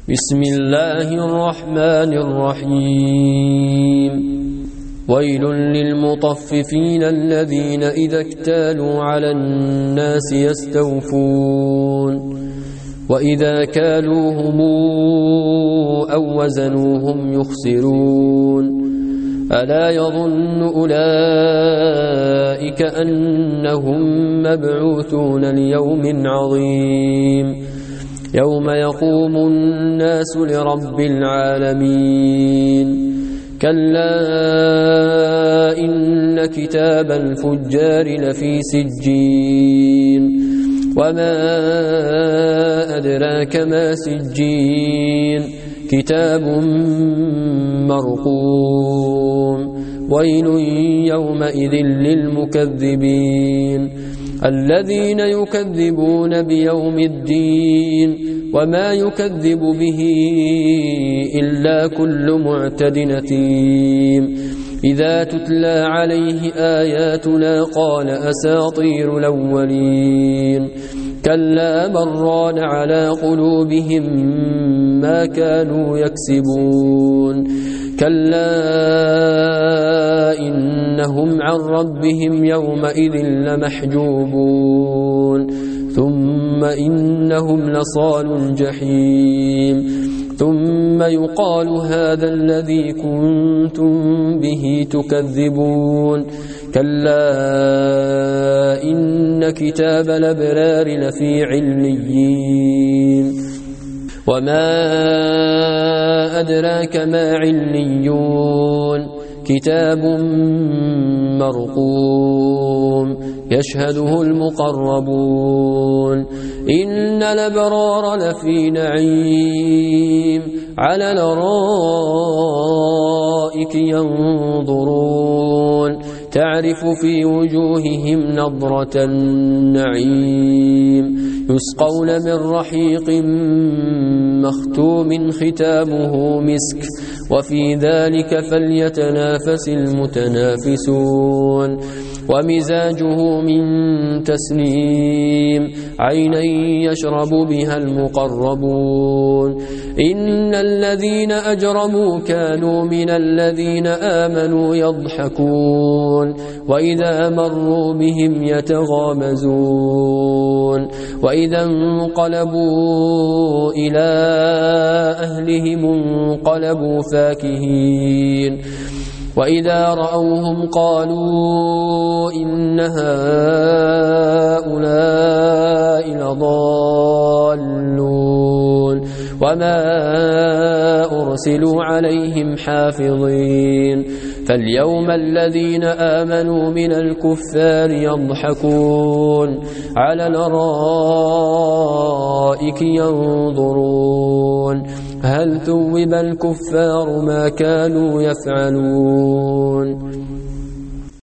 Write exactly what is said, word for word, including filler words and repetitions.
بسم الله الرحمن الرحيم ويل للمطففين الذين إذا اكتالوا على الناس يستوفون وإذا كالوهم أو وزنوهم يخسرون ألا يظن أولئك أنهم مبعوثون ليوم عظيم يوم يقوم الناس لرب العالمين كلا إن كتاب الفجار لفي سجين وما أدراك ما سجين كتاب مرقوم ويل يومئذ للمكذبين الذين يكذبون بيوم الدين وما يكذب به إلا كل معتد أثيم إذا تتلى عليه آياتنا قال أساطير الأولين كلا بران على قلوبهم ما كانوا يكسبون كلا إنهم عن ربهم يومئذ لمحجوبون ثم إنهم لصالو الجحيم ثم يقال هذا الذي كنتم به تكذبون كلا إن كتاب الأبرار لفي عليين وما أدراك ما عليون كتاب مرقوم يشهده المقربون إن الأبرار لفي نعيم على الأرائك ينظرون تعرف في وجوههم نضرة النعيم يسقون من رحيق مختوم ختامه مسك وفي ذلك فليتنافس المتنافسون ومزاجه من تسنيم عينا يشرب بها المقربون إن الذين أجرموا كانوا من الذين آمنوا يضحكون وإذا مروا بهم يتغامزون وإذا انقلبوا إلى أهلهم انقلبوا فاكهين وإذا رأوهم قالوا إن هؤلاء لضالون وما أرسلوا عليهم حافظين فاليوم الذين آمنوا من الكفار يضحكون على الأرائك ينظرون هل ثوب الكفار ما كانوا يفعلون